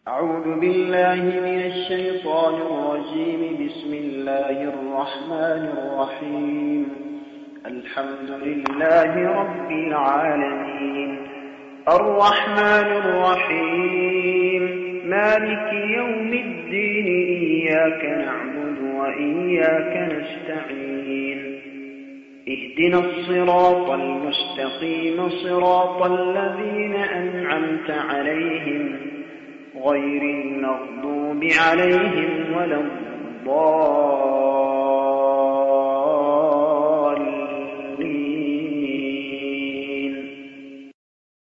أعوذ بالله من الشيطان الرجيم. بسم الله الرحمن الرحيم. الحمد لله رب العالمين، الرحمن الرحيم، مالك يوم الدين، إياك نعبد وإياك نستعين. اهدنا الصراط المستقيم، صراط الذين أنعمت عليهم غير المغضوب عليهم ولا الضالين.